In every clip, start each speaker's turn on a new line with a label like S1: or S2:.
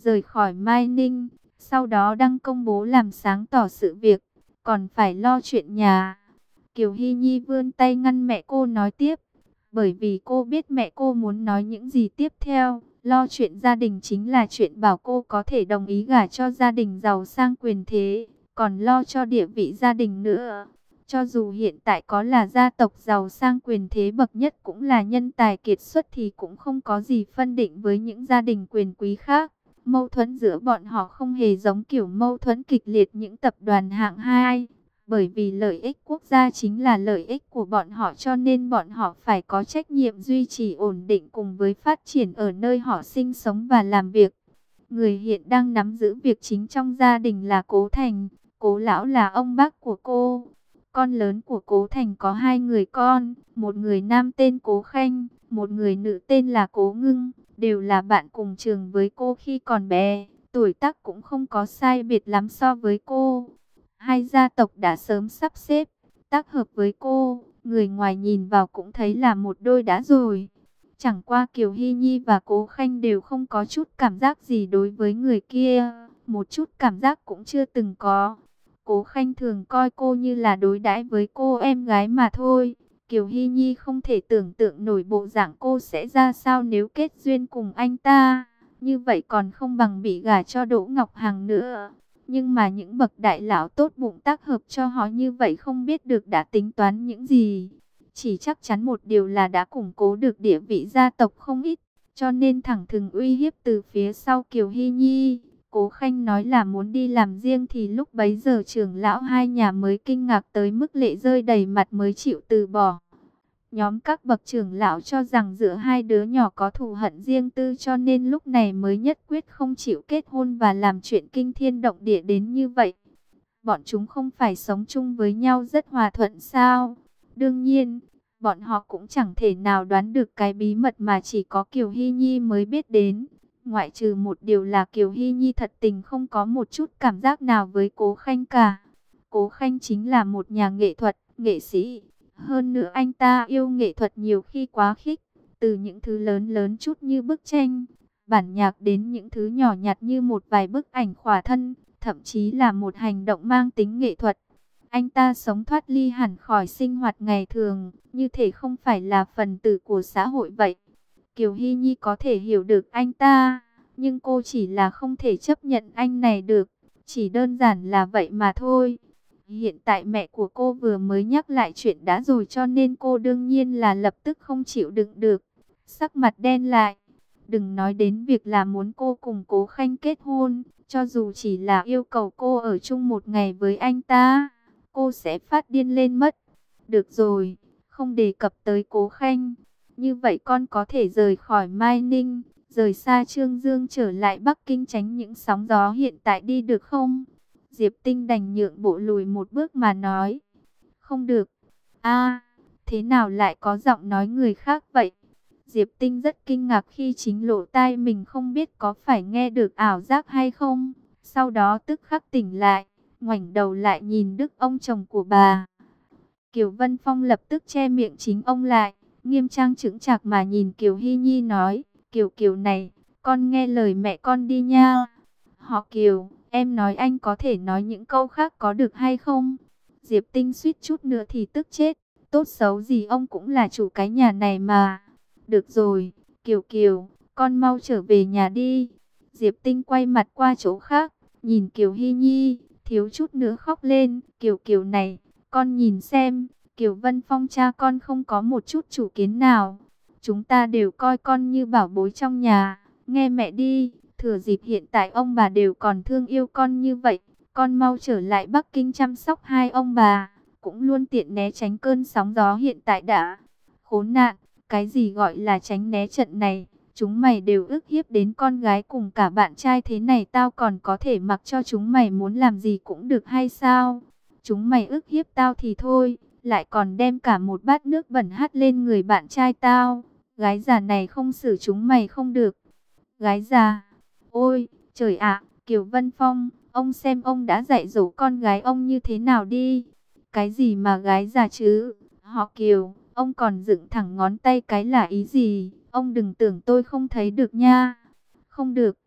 S1: rời khỏi Mai Ninh, sau đó đăng công bố làm sáng tỏ sự việc, còn phải lo chuyện nhà. Kiều Hy Nhi vươn tay ngăn mẹ cô nói tiếp, bởi vì cô biết mẹ cô muốn nói những gì tiếp theo. Lo chuyện gia đình chính là chuyện bảo cô có thể đồng ý gả cho gia đình giàu sang quyền thế, còn lo cho địa vị gia đình nữa. Cho dù hiện tại có là gia tộc giàu sang quyền thế bậc nhất, cũng là nhân tài kiệt xuất, thì cũng không có gì phân định với những gia đình quyền quý khác. Mâu thuẫn giữa bọn họ không hề giống kiểu mâu thuẫn kịch liệt những tập đoàn hạng 2. Bởi vì lợi ích quốc gia chính là lợi ích của bọn họ, cho nên bọn họ phải có trách nhiệm duy trì ổn định cùng với phát triển ở nơi họ sinh sống và làm việc. Người hiện đang nắm giữ việc chính trong gia đình là Cố Thành. Cố lão là ông bác của cô. Con lớn của Cố Thành có 2 người con, một người nam tên Cố Khanh, một người nữ tên là Cố Ngưng, đều là bạn cùng trường với cô khi còn bé, tuổi tác cũng không có sai biệt lắm so với cô. Hai gia tộc đã sớm sắp xếp, tác hợp với cô, người ngoài nhìn vào cũng thấy là một đôi đã rồi. Chẳng qua Kiều Hy Nhi và Cố Khanh đều không có chút cảm giác gì đối với người kia, một chút cảm giác cũng chưa từng có. Cố Khanh thường coi cô như là đối đãi với cô em gái mà thôi. Kiều Hy Nhi không thể tưởng tượng nổi bộ dạng cô sẽ ra sao nếu kết duyên cùng anh ta. Như vậy còn không bằng bị gả cho Đỗ Ngọc Hằng nữa. Nhưng mà những bậc đại lão tốt bụng tác hợp cho họ như vậy không biết được đã tính toán những gì. Chỉ chắc chắn một điều là đã củng cố được địa vị gia tộc không ít, cho nên thẳng thừng uy hiếp từ phía sau Kiều Hy Nhi. Cố Khanh nói là muốn đi làm riêng thì lúc bấy giờ trưởng lão hai nhà mới kinh ngạc tới mức lệ rơi đầy mặt mới chịu từ bỏ. Nhóm các bậc trưởng lão cho rằng giữa hai đứa nhỏ có thù hận riêng tư, cho nên lúc này mới nhất quyết không chịu kết hôn và làm chuyện kinh thiên động địa đến như vậy. Bọn chúng không phải sống chung với nhau rất hòa thuận sao? Đương nhiên, bọn họ cũng chẳng thể nào đoán được cái bí mật mà chỉ có Kiều Hy Nhi mới biết đến. Ngoại trừ một điều là Kiều Hy Nhi thật tình không có một chút cảm giác nào với Cố Khanh cả. Cố Khanh chính là một nhà nghệ thuật, nghệ sĩ. Hơn nữa anh ta yêu nghệ thuật nhiều khi quá khích. Từ những thứ lớn lớn chút như bức tranh, bản nhạc đến những thứ nhỏ nhặt như một vài bức ảnh khỏa thân, thậm chí là một hành động mang tính nghệ thuật. Anh ta sống thoát ly hẳn khỏi sinh hoạt ngày thường, như thể không phải là phần tử của xã hội vậy. Kiều Hy Nhi có thể hiểu được anh ta, nhưng cô chỉ là không thể chấp nhận anh này được. Chỉ đơn giản là vậy mà thôi. Hiện tại mẹ của cô vừa mới nhắc lại chuyện đã rồi, cho nên cô đương nhiên là lập tức không chịu đựng được. Sắc mặt đen lại. Đừng nói đến việc là muốn cô cùng Cố Khanh kết hôn. Cho dù chỉ là yêu cầu cô ở chung một ngày với anh ta, cô sẽ phát điên lên mất. Được rồi, không đề cập tới Cố Khanh. Như vậy con có thể rời khỏi Mai Ninh, rời xa Trương Dương trở lại Bắc Kinh tránh những sóng gió hiện tại đi được không? Diệp Tinh đành nhượng bộ lùi một bước mà nói. Không được. A, thế nào lại có giọng nói người khác vậy? Diệp Tinh rất kinh ngạc khi chính lỗ tai mình không biết có phải nghe được ảo giác hay không. Sau đó tức khắc tỉnh lại, ngoảnh đầu lại nhìn Đức ông chồng của bà. Kiều Vân Phong lập tức che miệng chính ông lại, nghiêm trang chững chạc mà nhìn Kiều Hy Nhi nói, Kiều Kiều này, con nghe lời mẹ con đi nha. Họ Kiều, em nói anh có thể nói những câu khác có được hay không? Diệp Tinh suýt chút nữa thì tức chết, tốt xấu gì ông cũng là chủ cái nhà này mà. Được rồi, Kiều Kiều, con mau trở về nhà đi. Diệp Tinh quay mặt qua chỗ khác, nhìn Kiều Hy Nhi, thiếu chút nữa khóc lên, Kiều Kiều này, con nhìn xem, Kiều Vân Phong cha con không có một chút chủ kiến nào. Chúng ta đều coi con như bảo bối trong nhà, nghe mẹ đi, thừa dịp hiện tại ông bà đều còn thương yêu con như vậy, con mau trở lại Bắc Kinh chăm sóc hai ông bà, cũng luôn tiện né tránh cơn sóng gió hiện tại đã. Khốn nạn, cái gì gọi là tránh né trận này, chúng mày đều ức hiếp đến con gái cùng cả bạn trai thế này, tao còn có thể mặc cho chúng mày muốn làm gì cũng được hay sao? Chúng mày ức hiếp tao thì thôi, lại còn đem cả một bát nước bẩn hắt lên người bạn trai tao. Gái già này không xử chúng mày không được. Gái già, ôi, trời ạ, Kiều Vân Phong, ông xem ông đã dạy dỗ con gái ông như thế nào đi. Cái gì mà gái già chứ, họ Kiều, ông còn dựng thẳng ngón tay cái là ý gì? Ông đừng tưởng tôi không thấy được nha. Không được,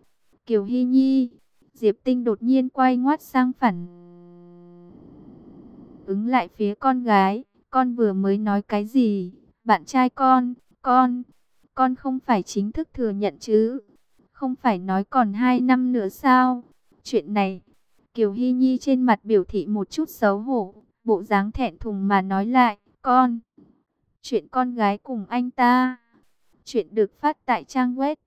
S1: Kiều Hy Nhi. Diệp Tinh đột nhiên quay ngoắt sang phản ứng lại phía con gái. Con vừa mới nói cái gì? Bạn trai con không phải chính thức thừa nhận chứ? Không phải nói còn 2 năm nữa sao? Chuyện này, Kiều Hy Nhi trên mặt biểu thị một chút xấu hổ, bộ dáng thẹn thùng mà nói lại, chuyện con gái cùng anh ta. Chuyện được phát tại trang web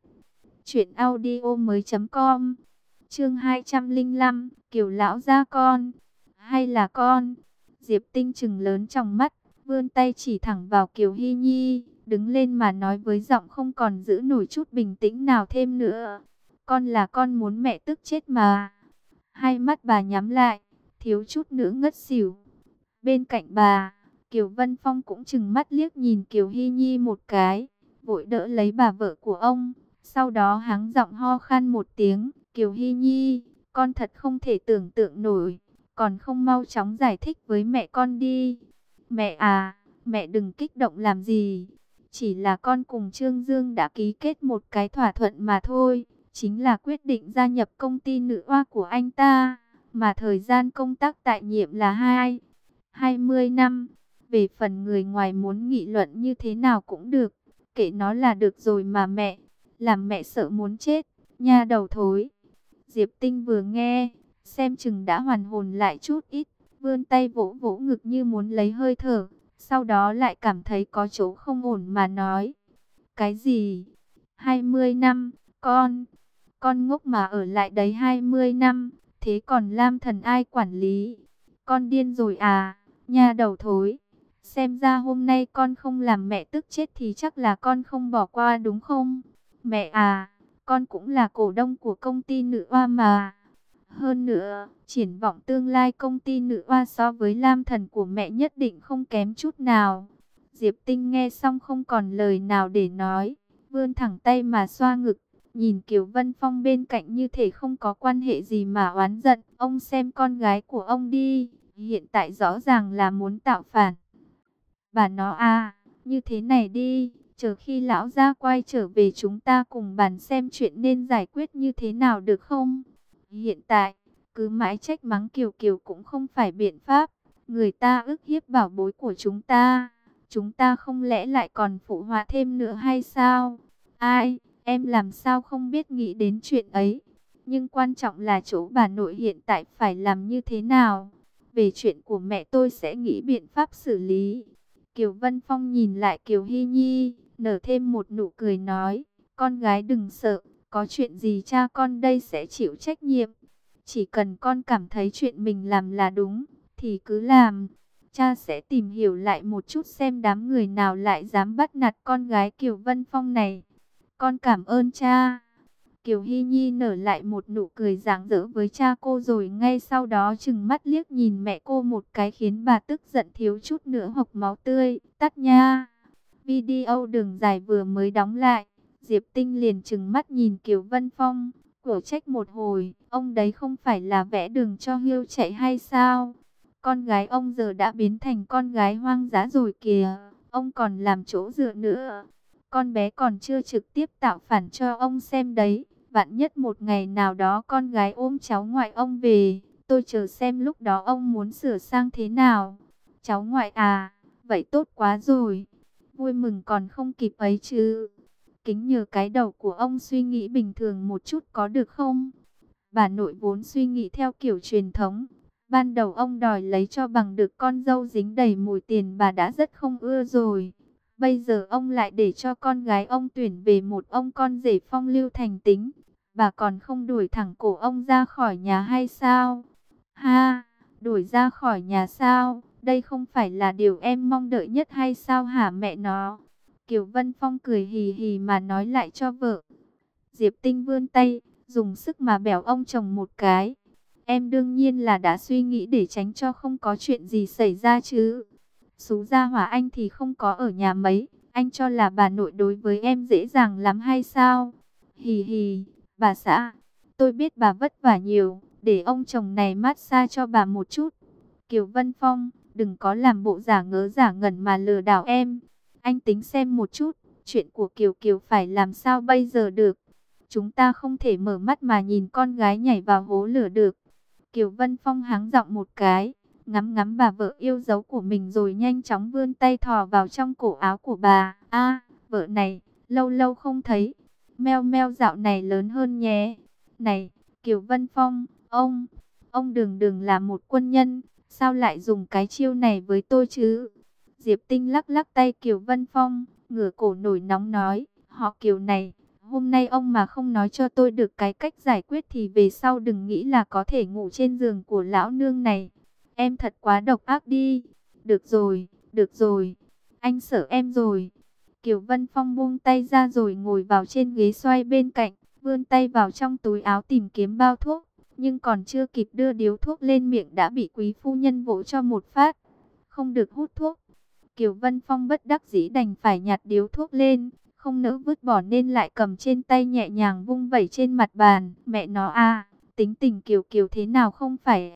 S1: truyệnaudiomoi.com. Chương 205, Kiều lão gia con hay là con? Diệp Tinh trừng lớn trong mắt, vươn tay chỉ thẳng vào Kiều Hy Nhi, đứng lên mà nói với giọng không còn giữ nổi chút bình tĩnh nào thêm nữa. Con là con muốn mẹ tức chết mà. Hai mắt bà nhắm lại, thiếu chút nữa ngất xỉu. Bên cạnh bà, Kiều Vân Phong cũng trừng mắt liếc nhìn Kiều Hy Nhi một cái, vội đỡ lấy bà vợ của ông. Sau đó hắng giọng ho khan một tiếng, Kiều Hy Nhi, con thật không thể tưởng tượng nổi, còn không mau chóng giải thích với mẹ con đi. Mẹ à, mẹ đừng kích động làm gì, chỉ là con cùng Trương Dương đã ký kết một cái thỏa thuận mà thôi, chính là quyết định gia nhập công ty nữ oa của anh ta, mà thời gian công tác tại nhiệm là 20 năm. Về phần người ngoài muốn nghị luận như thế nào cũng được, kệ nó là được rồi mà mẹ. Làm mẹ sợ muốn chết, nha đầu thối. Diệp Tinh vừa nghe, xem chừng đã hoàn hồn lại chút ít, vươn tay vỗ vỗ ngực như muốn lấy hơi thở, sau đó lại cảm thấy có chỗ không ổn mà nói. Cái gì? 20 năm, con ngốc mà ở lại đấy 20 năm, thế còn Lam Thần ai quản lý? Con điên rồi à, nha đầu thối. Xem ra hôm nay con không làm mẹ tức chết thì chắc là con không bỏ qua đúng không? Mẹ à, con cũng là cổ đông của công ty nữ oa mà. Hơn nữa, triển vọng tương lai công ty nữ oa so với Lam Thần của mẹ nhất định không kém chút nào. Diệp Tinh nghe xong không còn lời nào để nói, vươn thẳng tay mà xoa ngực, nhìn Kiều Vân Phong bên cạnh như thể không có quan hệ gì mà oán giận. Ông xem con gái của ông đi, hiện tại rõ ràng là muốn tạo phản. Bà nó à, như thế này đi, chờ khi lão gia quay trở về chúng ta cùng bàn xem chuyện nên giải quyết như thế nào được không? Hiện tại, cứ mãi trách mắng Kiều Kiều cũng không phải biện pháp. Người ta ức hiếp bảo bối của chúng ta không lẽ lại còn phụ họa thêm nữa hay sao? Ai, em làm sao không biết nghĩ đến chuyện ấy. Nhưng quan trọng là chỗ bà nội hiện tại phải làm như thế nào? Về chuyện của mẹ tôi sẽ nghĩ biện pháp xử lý. Kiều Vân Phong nhìn lại Kiều Hy Nhi, nở thêm một nụ cười nói, con gái đừng sợ, có chuyện gì cha con đây sẽ chịu trách nhiệm. Chỉ cần con cảm thấy chuyện mình làm là đúng, thì cứ làm. Cha sẽ tìm hiểu lại một chút xem đám người nào lại dám bắt nạt con gái Kiều Vân Phong này. Con cảm ơn cha. Kiều Hy Nhi nở lại một nụ cười rạng rỡ với cha cô rồi ngay sau đó trừng mắt liếc nhìn mẹ cô một cái khiến bà tức giận thiếu chút nữa hộc máu tươi. Tắt nha. Video đường dài vừa mới đóng lại, Diệp Tinh liền trừng mắt nhìn Kiều Vân Phong, cổ trách một hồi, ông đấy không phải là vẽ đường cho hươu chạy hay sao? Con gái ông giờ đã biến thành con gái hoang dã rồi kìa, ông còn làm chỗ dựa nữa. Con bé còn chưa trực tiếp tạo phản cho ông xem đấy. Vạn nhất một ngày nào đó con gái ôm cháu ngoại ông về, tôi chờ xem lúc đó ông muốn sửa sang thế nào. Cháu ngoại à, vậy tốt quá rồi. Vui mừng còn không kịp ấy chứ. Kính nhờ cái đầu của ông suy nghĩ bình thường một chút có được không? Bà nội vốn suy nghĩ theo kiểu truyền thống. Ban đầu ông đòi lấy cho bằng được con dâu dính đầy mùi tiền bà đã rất không ưa rồi. Bây giờ ông lại để cho con gái ông tuyển về một ông con rể phong lưu thành tính. Bà còn không đuổi thẳng cổ ông ra khỏi nhà hay sao? Ha, đuổi ra khỏi nhà sao? Đây không phải là điều em mong đợi nhất hay sao hả mẹ nó? Kiều Vân Phong cười hì hì mà nói lại cho vợ. Diệp Tinh vươn tay, dùng sức mà bẻo ông chồng một cái. Em đương nhiên là đã suy nghĩ để tránh cho không có chuyện gì xảy ra chứ. Sú gia hỏa anh thì không có ở nhà mấy. Anh cho là bà nội đối với em dễ dàng lắm hay sao? Hì hì, bà xã, tôi biết bà vất vả nhiều, để ông chồng này massage cho bà một chút. Kiều Vân Phong, đừng có làm bộ giả ngớ giả ngẩn mà lừa đảo em. Anh tính xem một chút, chuyện của Kiều Kiều phải làm sao bây giờ được. chúng ta không thể mở mắt mà nhìn con gái nhảy vào hố lửa được. Kiều Vân Phong háng giọng một cái, ngắm ngắm bà vợ yêu dấu của mình rồi nhanh chóng vươn tay thò vào trong cổ áo của bà. A, vợ này, lâu lâu không thấy. Meo meo dạo này lớn hơn nhé. Này, Kiều Vân Phong, ông đừng đừng là một quân nhân, sao lại dùng cái chiêu này với tôi chứ? Diệp Tinh lắc lắc tay Kiều Vân Phong, ngửa cổ nổi nóng nói, họ Kiều này, hôm nay ông mà không nói cho tôi được cái cách giải quyết thì về sau đừng nghĩ là có thể ngủ trên giường của lão nương này. Em thật quá độc ác đi. Được rồi, anh sợ em rồi. Kiều Vân Phong buông tay ra rồi ngồi vào trên ghế xoay bên cạnh, vươn tay vào trong túi áo tìm kiếm bao thuốc, nhưng còn chưa kịp đưa điếu thuốc lên miệng đã bị quý phu nhân vỗ cho một phát. Không được hút thuốc. Kiều Vân Phong bất đắc dĩ đành phải nhặt điếu thuốc lên, không nỡ vứt bỏ nên lại cầm trên tay nhẹ nhàng vung vẩy trên mặt bàn. Mẹ nó a, tính tình Kiều Kiều thế nào không phải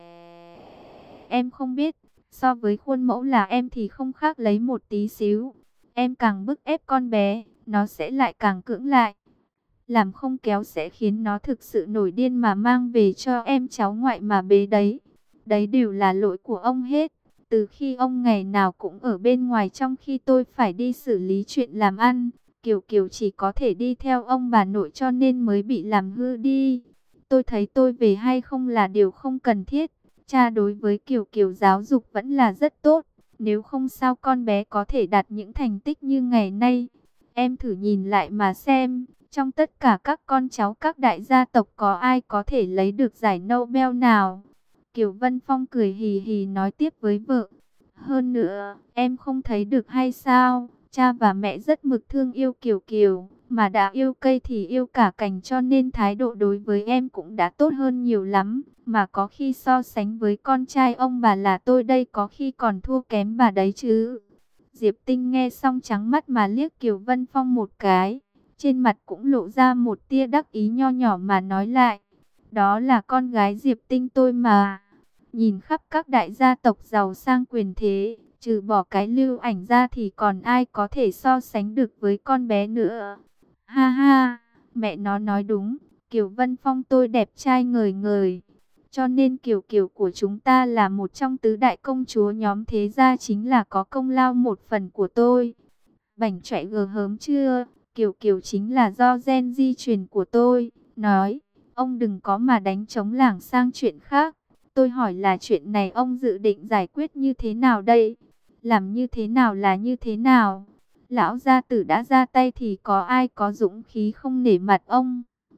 S1: em không biết, so với khuôn mẫu là em thì không khác lấy một tí xíu. Em càng bức ép con bé, nó sẽ lại càng cưỡng lại. Làm không kéo sẽ khiến nó thực sự nổi điên mà mang về cho em cháu ngoại mà bế đấy. Đấy đều là lỗi của ông hết. Từ khi ông ngày nào cũng ở bên ngoài trong khi tôi phải đi xử lý chuyện làm ăn, Kiều Kiều chỉ có thể đi theo ông bà nội cho nên mới bị làm hư đi. Tôi thấy tôi về hay không là điều không cần thiết. Cha đối với Kiều Kiều giáo dục vẫn là rất tốt. Nếu không sao con bé có thể đạt những thành tích như ngày nay. Em thử nhìn lại mà xem, trong tất cả các con cháu các đại gia tộc có ai có thể lấy được giải Nobel nào? Kiều Vân Phong cười hì hì nói tiếp với vợ. Hơn nữa, em không thấy được hay sao? Cha và mẹ rất mực thương yêu Kiều Kiều, mà đã yêu cây thì yêu cả cành cho nên thái độ đối với em cũng đã tốt hơn nhiều lắm. Mà có khi so sánh với con trai ông bà là tôi đây có khi còn thua kém bà đấy chứ. Diệp Tinh nghe xong trắng mắt mà liếc Kiều Vân Phong một cái. Trên mặt cũng lộ ra một tia đắc ý nho nhỏ mà nói lại. Đó là con gái Diệp Tinh tôi mà. Nhìn khắp các đại gia tộc giàu sang quyền thế, trừ bỏ cái Lưu Ảnh ra thì còn ai có thể so sánh được với con bé nữa. Ha ha, mẹ nó nói đúng, Kiều Vân Phong tôi đẹp trai ngời ngời. Cho nên Kiều Kiều của chúng ta là một trong tứ đại công chúa nhóm thế gia chính là có công lao một phần của tôi. Bảnh chọe gờ hớm chưa, Kiều Kiều chính là do gen di truyền của tôi. Nói, ông đừng có mà đánh trống lảng sang chuyện khác. Tôi hỏi là chuyện này ông dự định giải quyết như thế nào đây? Làm như thế nào là như thế nào? Lão gia tử đã ra tay thì có ai có dũng khí không nể mặt ông?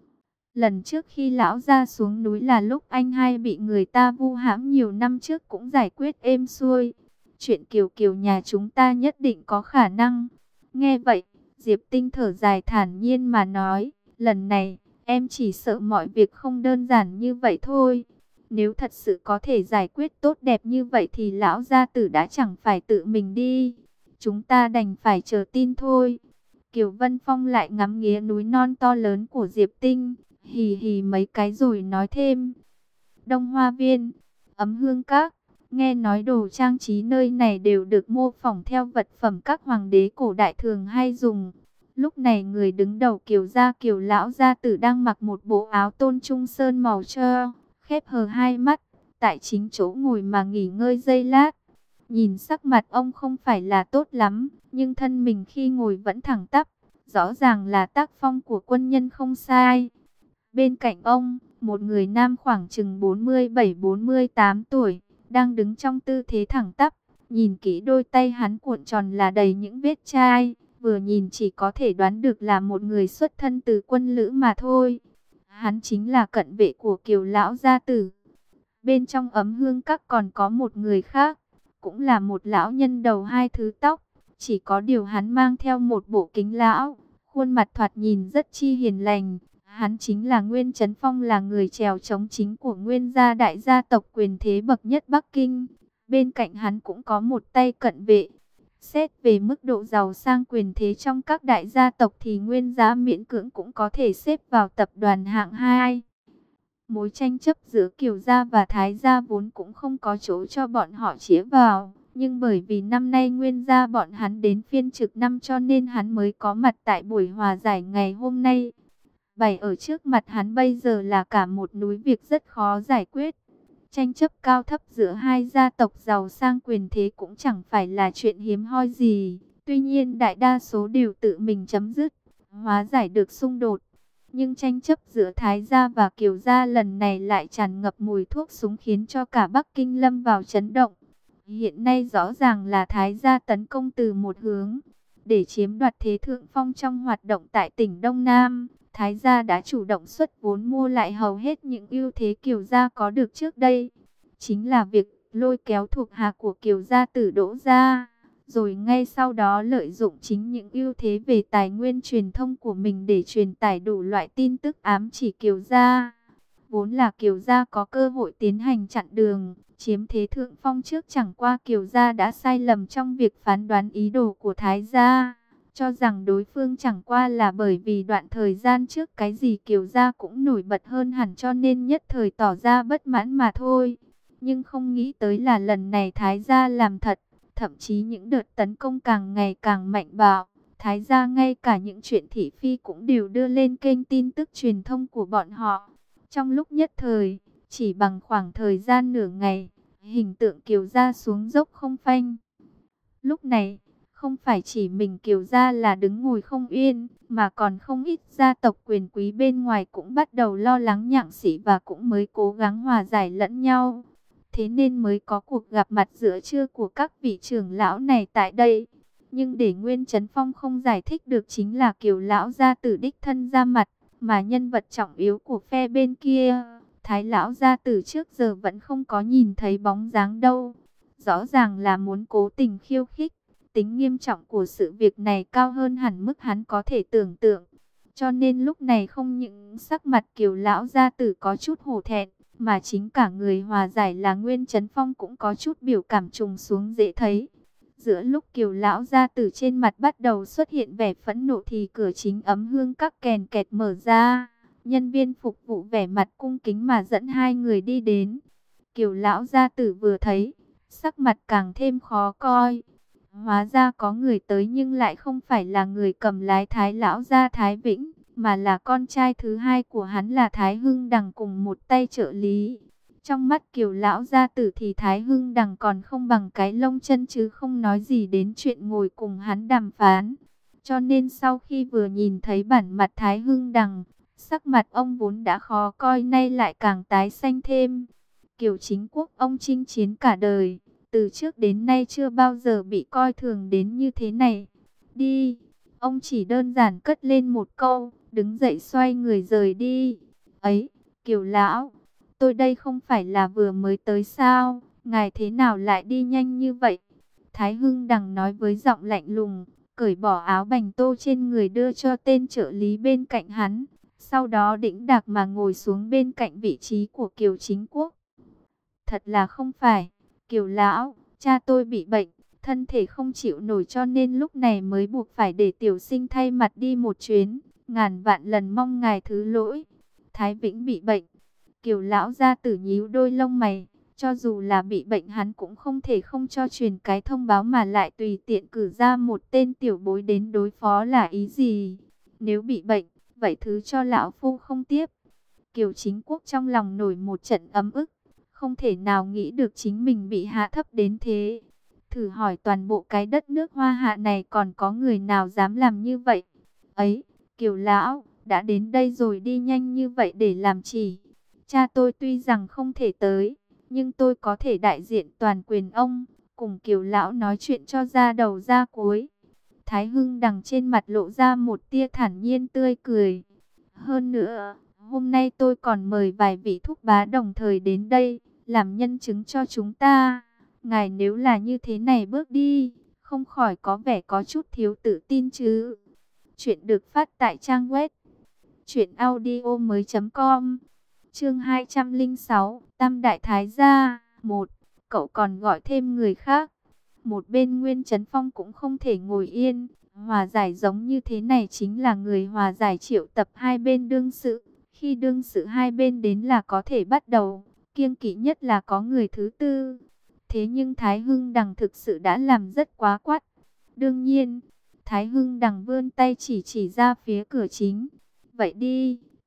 S1: Lần trước khi lão gia xuống núi là lúc anh hai bị người ta vu hãm nhiều năm trước cũng giải quyết êm xuôi. Chuyện Kiều Kiều nhà chúng ta nhất định có khả năng. Nghe vậy, Diệp Tinh thở dài thản nhiên mà nói, lần này em chỉ sợ mọi việc không đơn giản như vậy thôi. Nếu thật sự có thể giải quyết tốt đẹp như vậy thì lão gia tử đã chẳng phải tự mình đi. Chúng ta đành phải chờ tin thôi. Kiều Vân Phong lại ngắm nghía núi non to lớn của Diệp Tinh, hì hì mấy cái rồi nói thêm. Đông Hoa Viên, Ấm Hương Các, nghe nói đồ trang trí nơi này đều được mô phỏng theo vật phẩm các hoàng đế cổ đại thường hay dùng. Lúc này người đứng đầu Kiều gia Kiều lão gia tử đang mặc một bộ áo tôn trung sơn màu trơ, khép hờ hai mắt, tại chính chỗ ngồi mà nghỉ ngơi giây lát. Nhìn sắc mặt ông không phải là tốt lắm, nhưng thân mình khi ngồi vẫn thẳng tắp, rõ ràng là tác phong của quân nhân không sai. Bên cạnh ông, một người nam khoảng chừng 47-48 tuổi, đang đứng trong tư thế thẳng tắp, nhìn kỹ đôi tay hắn cuộn tròn là đầy những vết chai, vừa nhìn chỉ có thể đoán được là một người xuất thân từ quân lữ mà thôi. Hắn chính là cận vệ của Kiều lão gia tử. Bên trong Ấm Hương Các còn có một người khác, cũng là một lão nhân đầu hai thứ tóc, chỉ có điều hắn mang theo một bộ kính lão, khuôn mặt thoạt nhìn rất chi hiền lành. Hắn chính là Nguyên Chấn Phong, là người chèo chống chính của Nguyên gia đại gia tộc quyền thế bậc nhất Bắc Kinh. Bên cạnh hắn cũng có một tay cận vệ. Xét về mức độ giàu sang quyền thế trong các đại gia tộc thì Nguyên gia miễn cưỡng cũng có thể xếp vào tập đoàn hạng 2. Mối tranh chấp giữa Kiều gia và Thái gia vốn cũng không có chỗ cho bọn họ chĩa vào. Nhưng bởi vì năm nay Nguyên gia bọn hắn đến phiên trực năm cho nên hắn mới có mặt tại buổi hòa giải ngày hôm nay. bày ở trước mặt hắn bây giờ là cả một núi việc rất khó giải quyết. Tranh chấp cao thấp giữa hai gia tộc giàu sang quyền thế cũng chẳng phải là chuyện hiếm hoi gì. Tuy nhiên đại đa số đều tự mình chấm dứt, hóa giải được xung đột. Nhưng tranh chấp giữa Thái gia và Kiều gia lần này lại tràn ngập mùi thuốc súng khiến cho cả Bắc Kinh lâm vào chấn động. Hiện nay rõ ràng là Thái gia tấn công từ một hướng, để chiếm đoạt thế thượng phong trong hoạt động tại tỉnh Đông Nam. Thái gia đã chủ động xuất vốn mua lại hầu hết những ưu thế Kiều gia có được trước đây. Chính là việc lôi kéo thuộc hạ của Kiều gia tử Đỗ gia, rồi ngay sau đó lợi dụng chính những ưu thế về tài nguyên truyền thông của mình để truyền tải đủ loại tin tức ám chỉ Kiều gia. Vốn là Kiều gia có cơ hội tiến hành chặn đường, chiếm thế thượng phong trước, chẳng qua Kiều gia đã sai lầm trong việc phán đoán ý đồ của Thái gia, cho rằng đối phương chẳng qua là bởi vì đoạn thời gian trước cái gì Kiều gia cũng nổi bật hơn hẳn cho nên nhất thời tỏ ra bất mãn mà thôi. Nhưng không nghĩ tới là lần này Thái gia làm thật, thậm chí những đợt tấn công càng ngày càng mạnh bạo. Thái gia ngay cả những chuyện thị phi cũng đều đưa lên kênh tin tức truyền thông của bọn họ. Trong lúc nhất thời, chỉ bằng khoảng thời gian nửa ngày, hình tượng Kiều gia xuống dốc không phanh. Lúc này, không phải chỉ mình Kiều gia là đứng ngồi không yên, mà còn không ít gia tộc quyền quý bên ngoài cũng bắt đầu lo lắng nhặng xỉ và cũng mới cố gắng hòa giải lẫn nhau. Thế nên mới có cuộc gặp mặt giữa trưa của các vị trưởng lão này tại đây. Nhưng để Nguyên Chấn Phong không giải thích được chính là Kiều lão gia tử đích thân ra mặt, mà nhân vật trọng yếu của phe bên kia, Thái lão gia tử trước giờ vẫn không có nhìn thấy bóng dáng đâu. Rõ ràng là muốn cố tình khiêu khích, tính nghiêm trọng của sự việc này cao hơn hẳn mức hắn có thể tưởng tượng. Cho nên lúc này không những sắc mặt Kiều lão gia tử có chút hổ thẹn, mà chính cả người hòa giải là Nguyên Chấn Phong cũng có chút biểu cảm trùng xuống dễ thấy. Giữa lúc Kiều lão gia tử trên mặt bắt đầu xuất hiện vẻ phẫn nộ thì cửa chính ấm hương các kèn kẹt mở ra. Nhân viên phục vụ vẻ mặt cung kính mà dẫn hai người đi đến. Kiều lão gia tử vừa thấy, sắc mặt càng thêm khó coi. Hóa ra có người tới nhưng lại không phải là người cầm lái Thái lão gia Thái Vĩnh, mà là con trai thứ hai của hắn là Thái Hưng Đằng cùng một tay trợ lý. Trong mắt Kiều lão gia tử thì Thái Hưng Đằng còn không bằng cái lông chân chứ không nói gì đến chuyện ngồi cùng hắn đàm phán. Cho nên sau khi vừa nhìn thấy bản mặt Thái Hưng Đằng, sắc mặt ông vốn đã khó coi nay lại càng tái xanh thêm. Kiều Chính Quốc ông chinh chiến cả đời, từ trước đến nay chưa bao giờ bị coi thường đến như thế này. Đi, ông chỉ đơn giản cất lên một câu, đứng dậy xoay người rời đi. Ấy, Kiều lão, tôi đây không phải là vừa mới tới sao, ngài thế nào lại đi nhanh như vậy? Thái Hưng Đằng nói với giọng lạnh lùng, cởi bỏ áo bành tô trên người đưa cho tên trợ lý bên cạnh hắn. Sau đó đĩnh đạc mà ngồi xuống bên cạnh vị trí của Kiều Chính Quốc. Thật là không phải, Kiều lão, cha tôi bị bệnh, thân thể không chịu nổi cho nên lúc này mới buộc phải để tiểu sinh thay mặt đi một chuyến. Ngàn vạn lần mong ngài thứ lỗi. Thái Vĩnh bị bệnh. Kiều lão gia tử nhíu đôi lông mày. Cho dù là bị bệnh hắn cũng không thể không cho truyền cái thông báo mà lại tùy tiện cử ra một tên tiểu bối đến đối phó là ý gì? Nếu bị bệnh, vậy thứ cho lão phu không tiếp. Kiều Chính Quốc trong lòng nổi một trận ấm ức. Không thể nào nghĩ được chính mình bị hạ thấp đến thế. Thử hỏi toàn bộ cái đất nước Hoa Hạ này còn có người nào dám làm như vậy? Ấy, Kiều lão, đã đến đây rồi đi nhanh như vậy để làm chi? Cha tôi tuy rằng không thể tới, nhưng tôi có thể đại diện toàn quyền ông, cùng Kiều lão nói chuyện cho ra đầu ra cuối. Thái Hưng Đằng trên mặt lộ ra một tia thản nhiên tươi cười. Hơn nữa, hôm nay tôi còn mời vài vị thúc bá đồng thời đến đây, làm nhân chứng cho chúng ta. Ngài nếu là như thế này bước đi, không khỏi có vẻ có chút thiếu tự tin chứ. Chuyện được phát tại trang web truyệnaudiomoi.com. Chương 206, Tam Đại Thái Gia 1. Cậu còn gọi thêm người khác. Một bên Nguyên Chấn Phong cũng không thể ngồi yên. Hòa giải giống như thế này chính là người hòa giải triệu tập hai bên đương sự. Khi đương sự hai bên đến là có thể bắt đầu. Kiêng kỵ nhất là có người thứ tư. Thế nhưng Thái Hưng Đằng thực sự đã làm rất quá quắt. Đương nhiên, Thái Hưng Đằng vươn tay chỉ ra phía cửa chính. Vậy đi,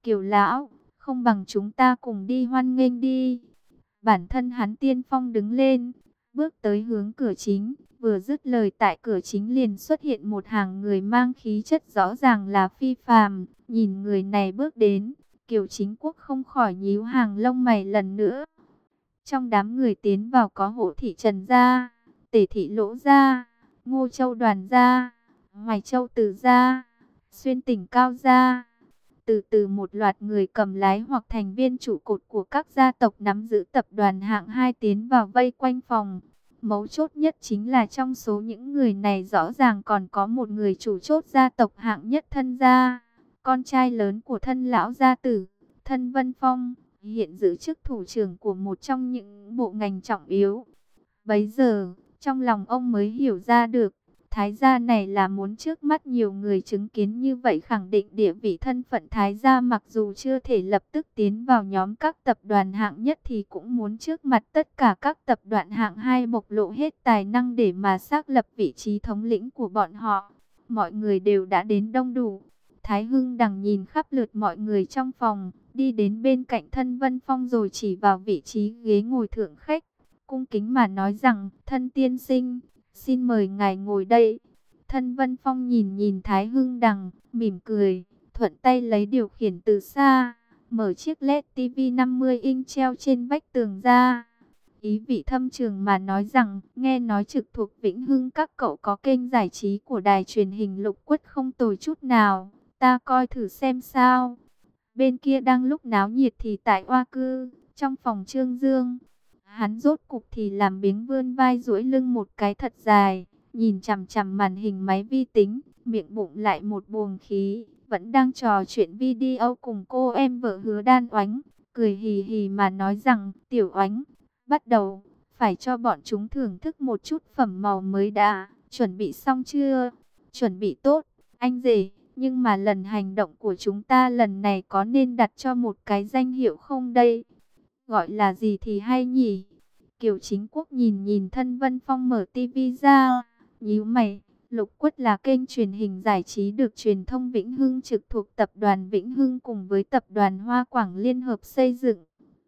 S1: Kiều lão, không bằng chúng ta cùng đi hoan nghênh đi. Bản thân hắn tiên phong đứng lên, bước tới hướng cửa chính, vừa dứt lời tại cửa chính liền xuất hiện một hàng người mang khí chất rõ ràng là phi phàm. Nhìn người này bước đến, Kiều Chính Quốc không khỏi nhíu hàng lông mày lần nữa. Trong đám người tiến vào có Hộ thị Trần gia, Tề thị Lỗ gia, Ngô Châu Đoàn gia, Hoài Châu Từ gia, Xuyên Tỉnh Cao gia. Từ từ một loạt người cầm lái hoặc thành viên trụ cột của các gia tộc nắm giữ tập đoàn hạng 2 tiến vào vây quanh phòng. Mấu chốt nhất chính là trong số những người này rõ ràng còn có một người chủ chốt gia tộc hạng nhất Thân gia, con trai lớn của Thân lão gia tử, Thân Vân Phong, hiện giữ chức thủ trưởng của một trong những bộ ngành trọng yếu. Bấy giờ, trong lòng ông mới hiểu ra được, Thái gia này là muốn trước mắt nhiều người chứng kiến như vậy khẳng định địa vị thân phận Thái gia, mặc dù chưa thể lập tức tiến vào nhóm các tập đoàn hạng nhất thì cũng muốn trước mặt tất cả các tập đoàn hạng 2 bộc lộ hết tài năng để mà xác lập vị trí thống lĩnh của bọn họ. Mọi người đều đã đến đông đủ. Thái Hưng Đằng nhìn khắp lượt mọi người trong phòng, đi đến bên cạnh Thân Vân Phong rồi chỉ vào vị trí ghế ngồi thượng khách, cung kính mà nói rằng: Thân tiên sinh, xin mời ngài ngồi đây. Thân Vân Phong nhìn nhìn Thái Hưng Đằng, mỉm cười, thuận tay lấy điều khiển từ xa, mở chiếc LED TV 50 inch treo trên vách tường ra. Ý vị thâm trường mà nói rằng, nghe nói trực thuộc Vĩnh Hưng các cậu có kênh giải trí của đài truyền hình Lục Quất không tồi chút nào, ta coi thử xem sao. Bên kia đang lúc náo nhiệt thì tại Oa Cư, trong phòng Trương Dương, hắn rốt cục thì làm biếng vươn vai duỗi lưng một cái thật dài, nhìn chằm chằm màn hình máy vi tính, miệng bụng lại một buồng khí, vẫn đang trò chuyện video cùng cô em vợ Hứa Đan Oánh, cười hì hì mà nói rằng: Tiểu Oánh, bắt đầu, phải cho bọn chúng thưởng thức một chút phẩm màu mới đã, chuẩn bị xong chưa? Chuẩn bị tốt, anh rể, nhưng mà lần hành động của chúng ta lần này có nên đặt cho một cái danh hiệu không đây? Gọi là gì thì hay nhỉ? Kiều Chính Quốc nhìn nhìn Thân Vân Phong mở tivi ra, nhíu mày. Lục Quất là kênh truyền hình giải trí được truyền thông Vĩnh Hưng trực thuộc tập đoàn Vĩnh Hưng cùng với tập đoàn Hoa Quảng liên hợp xây dựng.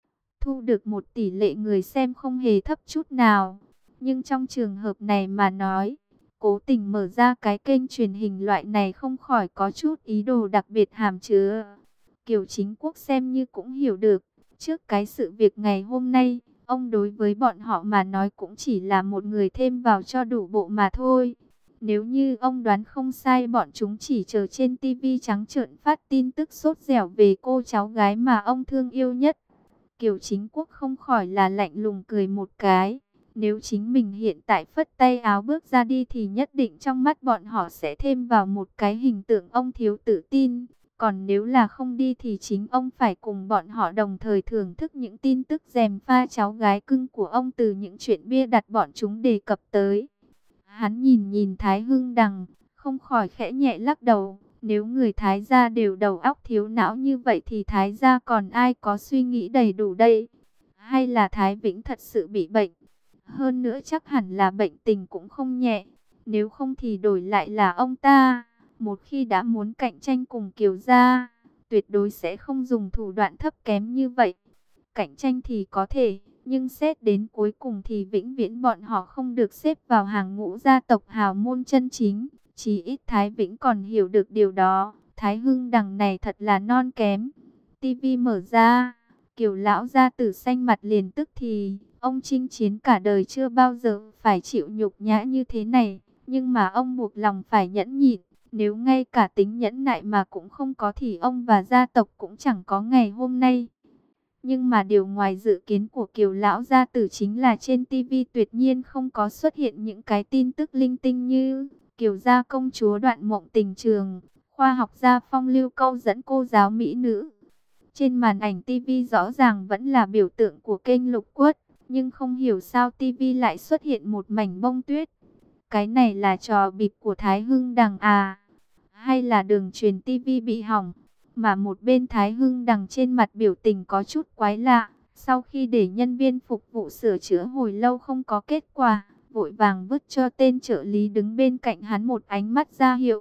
S1: Thu được một tỷ lệ người xem không hề thấp chút nào. Nhưng trong trường hợp này mà nói, cố tình mở ra cái kênh truyền hình loại này không khỏi có chút ý đồ đặc biệt hàm chứa. Kiều Chính Quốc xem như cũng hiểu được, trước cái sự việc ngày hôm nay, ông đối với bọn họ mà nói cũng chỉ là một người thêm vào cho đủ bộ mà thôi. Nếu như ông đoán không sai, bọn chúng chỉ chờ trên tivi trắng trợn phát tin tức sốt dẻo về cô cháu gái mà ông thương yêu nhất. Kiều Chính Quốc không khỏi là lạnh lùng cười một cái. Nếu chính mình hiện tại phất tay áo bước ra đi thì nhất định trong mắt bọn họ sẽ thêm vào một cái hình tượng ông thiếu tự tin. Còn nếu là không đi thì chính ông phải cùng bọn họ đồng thời thưởng thức những tin tức gièm pha cháu gái cưng của ông từ những chuyện bia đặt bọn chúng đề cập tới. Hắn nhìn nhìn Thái Hưng Đằng, không khỏi khẽ nhẹ lắc đầu. Nếu người Thái gia đều đầu óc thiếu não như vậy thì Thái gia còn ai có suy nghĩ đầy đủ đây? Hay là Thái Vĩnh thật sự bị bệnh? Hơn nữa chắc hẳn là bệnh tình cũng không nhẹ. Nếu không thì đổi lại là ông ta. Một khi đã muốn cạnh tranh cùng Kiều gia, tuyệt đối sẽ không dùng thủ đoạn thấp kém như vậy. Cạnh tranh thì có thể, nhưng xét đến cuối cùng thì vĩnh viễn bọn họ không được xếp vào hàng ngũ gia tộc hào môn chân chính. Chỉ ít Thái Vĩnh còn hiểu được điều đó. Thái Hưng Đằng này thật là non kém. Tivi mở ra, Kiều lão gia tử xanh mặt liền tức thì. Ông chinh chiến cả đời chưa bao giờ phải chịu nhục nhã như thế này. Nhưng mà ông buộc lòng phải nhẫn nhịn. Nếu ngay cả tính nhẫn nại mà cũng không có thì ông và gia tộc cũng chẳng có ngày hôm nay. Nhưng mà điều ngoài dự kiến của Kiều lão gia tử chính là trên tivi tuyệt nhiên không có xuất hiện những cái tin tức linh tinh như Kiều gia công chúa đoạn mộng tình trường, khoa học gia phong lưu câu dẫn cô giáo mỹ nữ. Trên màn ảnh tivi rõ ràng vẫn là biểu tượng của kênh Lục Quất, nhưng không hiểu sao tivi lại xuất hiện một mảnh bông tuyết. Cái này là trò bịp của Thái Hưng Đằng à? Hay là đường truyền tivi bị hỏng? Mà một bên Thái Hưng Đằng trên mặt biểu tình có chút quái lạ. Sau khi để nhân viên phục vụ sửa chữa hồi lâu không có kết quả, vội vàng vứt cho tên trợ lý đứng bên cạnh hắn một ánh mắt ra hiệu.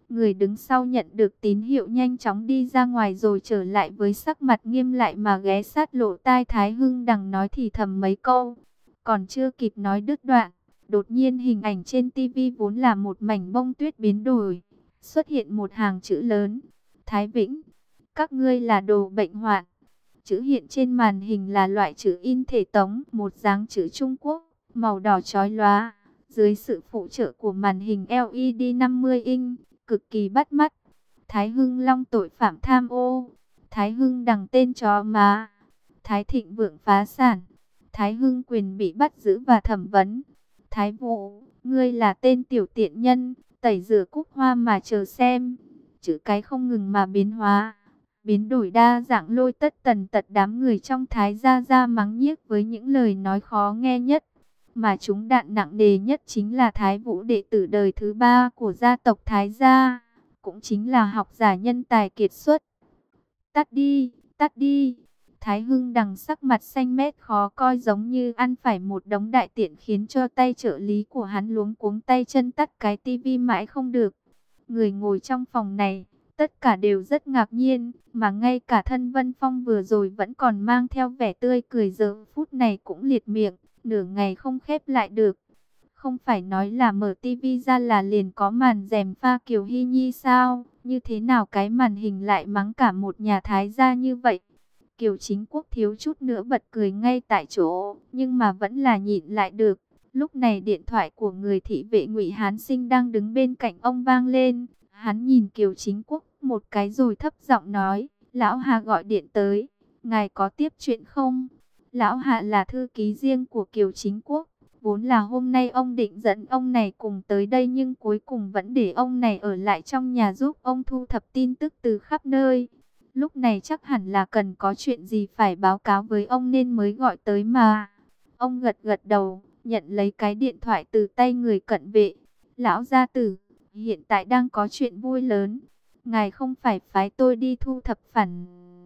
S1: Người đứng sau nhận được tín hiệu nhanh chóng đi ra ngoài rồi trở lại với sắc mặt nghiêm lại mà ghé sát lỗ tai Thái Hưng Đằng nói thì thầm mấy câu. Còn chưa kịp nói đứt đoạn, đột nhiên hình ảnh trên tivi vốn là một mảnh bông tuyết biến đổi. Xuất hiện một hàng chữ lớn. Thái Vĩnh, các ngươi là đồ bệnh hoạn. Chữ hiện trên màn hình là loại chữ in thể tống, một dáng chữ Trung Quốc, màu đỏ chói lóa. Dưới sự phụ trợ của màn hình LED 50 inch, cực kỳ bắt mắt. Thái Hưng Long tội phạm tham ô. Thái Hưng Đằng tên chó má. Thái Thịnh Vượng phá sản. Thái Hưng Quyền bị bắt giữ và thẩm vấn. Thái Vũ, ngươi là tên tiểu tiện nhân, tẩy rửa cúc hoa mà chờ xem. Chữ cái không ngừng mà biến hóa, biến đổi đa dạng, lôi tất tần tật đám người trong Thái gia ra mắng nhiếc với những lời nói khó nghe nhất. Mà chúng đạn nặng nề nhất chính là Thái Vũ, đệ tử đời thứ 3 của gia tộc Thái gia, cũng chính là học giả nhân tài kiệt xuất. Tắt đi, tắt đi. Thái Hưng Đằng sắc mặt xanh mét khó coi giống như ăn phải một đống đại tiện, khiến cho tay trợ lý của hắn luống cuống tay chân tắt cái tivi mãi không được. Người ngồi trong phòng này, tất cả đều rất ngạc nhiên, mà ngay cả thân Vân Phong vừa rồi vẫn còn mang theo vẻ tươi cười giờ phút này cũng liệt miệng, nửa ngày không khép lại được. Không phải nói là mở tivi ra là liền có màn rèm pha Kiều Hy Nhi sao? Như thế nào cái màn hình lại mắng cả một nhà Thái gia như vậy? Kiều Chính Quốc thiếu chút nữa bật cười ngay tại chỗ, nhưng mà vẫn là nhịn lại được. Lúc này điện thoại của người thị vệ Ngụy Hán Sinh đang đứng bên cạnh ông vang lên. Hắn nhìn Kiều Chính Quốc một cái rồi thấp giọng nói, Lão Hà gọi điện tới, ngài có tiếp chuyện không? Lão Hà là thư ký riêng của Kiều Chính Quốc. Vốn là hôm nay ông định dẫn ông này cùng tới đây, nhưng cuối cùng vẫn để ông này ở lại trong nhà giúp ông thu thập tin tức từ khắp nơi. Lúc này chắc hẳn là cần có chuyện gì phải báo cáo với ông nên mới gọi tới mà. Ông gật gật đầu, nhận lấy cái điện thoại từ tay người cận vệ. Lão gia tử, hiện tại đang có chuyện vui lớn. Ngài không phải phái tôi đi thu thập phản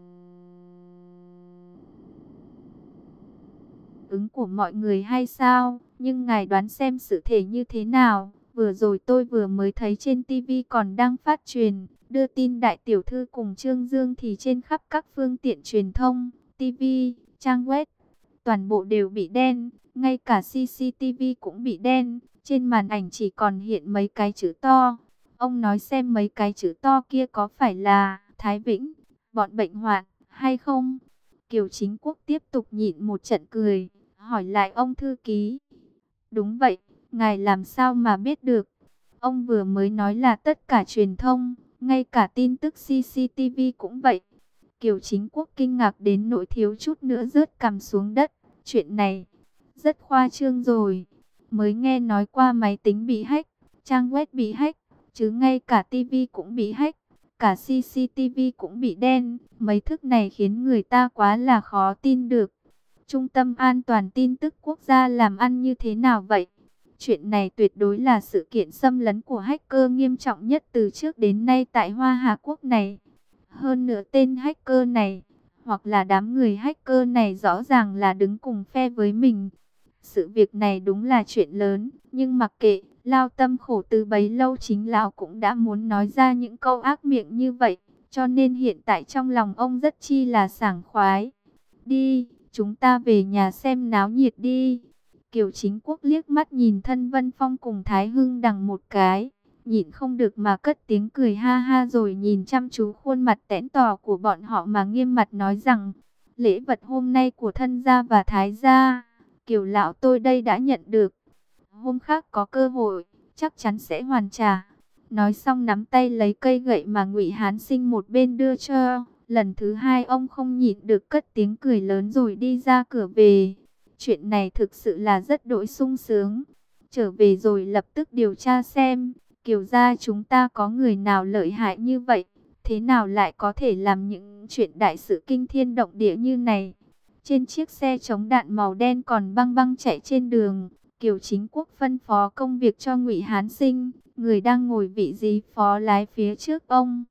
S1: ứng của mọi người hay sao? Nhưng ngài đoán xem sự thể như thế nào? Vừa rồi tôi vừa mới thấy trên tivi còn đang phát truyền, đưa tin đại tiểu thư cùng Trương Dương thì trên khắp các phương tiện truyền thông, tivi, trang web, toàn bộ đều bị đen, ngay cả CCTV cũng bị đen, trên màn ảnh chỉ còn hiện mấy cái chữ to. Ông nói xem mấy cái chữ to kia có phải là Thái Vĩnh, bọn bệnh hoạn, hay không? Kiều Chính Quốc tiếp tục nhịn một trận cười, hỏi lại ông thư ký. Đúng vậy, ngài làm sao mà biết được? Ông vừa mới nói là tất cả truyền thông, ngay cả tin tức CCTV cũng vậy. Kiều Chính Quốc kinh ngạc đến nỗi thiếu chút nữa rớt cằm xuống đất. Chuyện này rất khoa trương rồi. Mới nghe nói qua máy tính bị hack, trang web bị hack, chứ ngay cả TV cũng bị hack, cả CCTV cũng bị đen. Mấy thức này khiến người ta quá là khó tin được. Trung tâm An toàn tin tức quốc gia làm ăn như thế nào vậy? Chuyện này tuyệt đối là sự kiện xâm lấn của hacker nghiêm trọng nhất từ trước đến nay tại Hoa Hà Quốc này. Hơn nữa tên hacker này, hoặc là đám người hacker này rõ ràng là đứng cùng phe với mình. Sự việc này đúng là chuyện lớn, nhưng mặc kệ, lao tâm khổ từ bấy lâu chính lão cũng đã muốn nói ra những câu ác miệng như vậy, cho nên hiện tại trong lòng ông rất chi là sảng khoái. Đi, chúng ta về nhà xem náo nhiệt đi. Kiều Chính Quốc liếc mắt nhìn thân Vân Phong cùng Thái Hưng Đằng một cái, nhịn không được mà cất tiếng cười ha ha, rồi nhìn chăm chú khuôn mặt tẽn tò của bọn họ mà nghiêm mặt nói rằng, lễ vật hôm nay của thân gia và Thái gia, Kiều lão tôi đây đã nhận được. Hôm khác có cơ hội, chắc chắn sẽ hoàn trả. Nói xong nắm tay lấy cây gậy mà Ngụy Hán Sinh một bên đưa cho. Lần thứ hai ông không nhịn được cất tiếng cười lớn rồi đi ra cửa về. Chuyện này thực sự là rất đỗi sung sướng. Trở về rồi lập tức điều tra xem, Kiều gia chúng ta có người nào lợi hại như vậy, thế nào lại có thể làm những chuyện đại sự kinh thiên động địa như này. Trên chiếc xe chống đạn màu đen còn băng băng chạy trên đường, Kiều Chính Quốc phân phó công việc cho Ngụy Hán Sinh, người đang ngồi vị trí phó lái phía trước ông.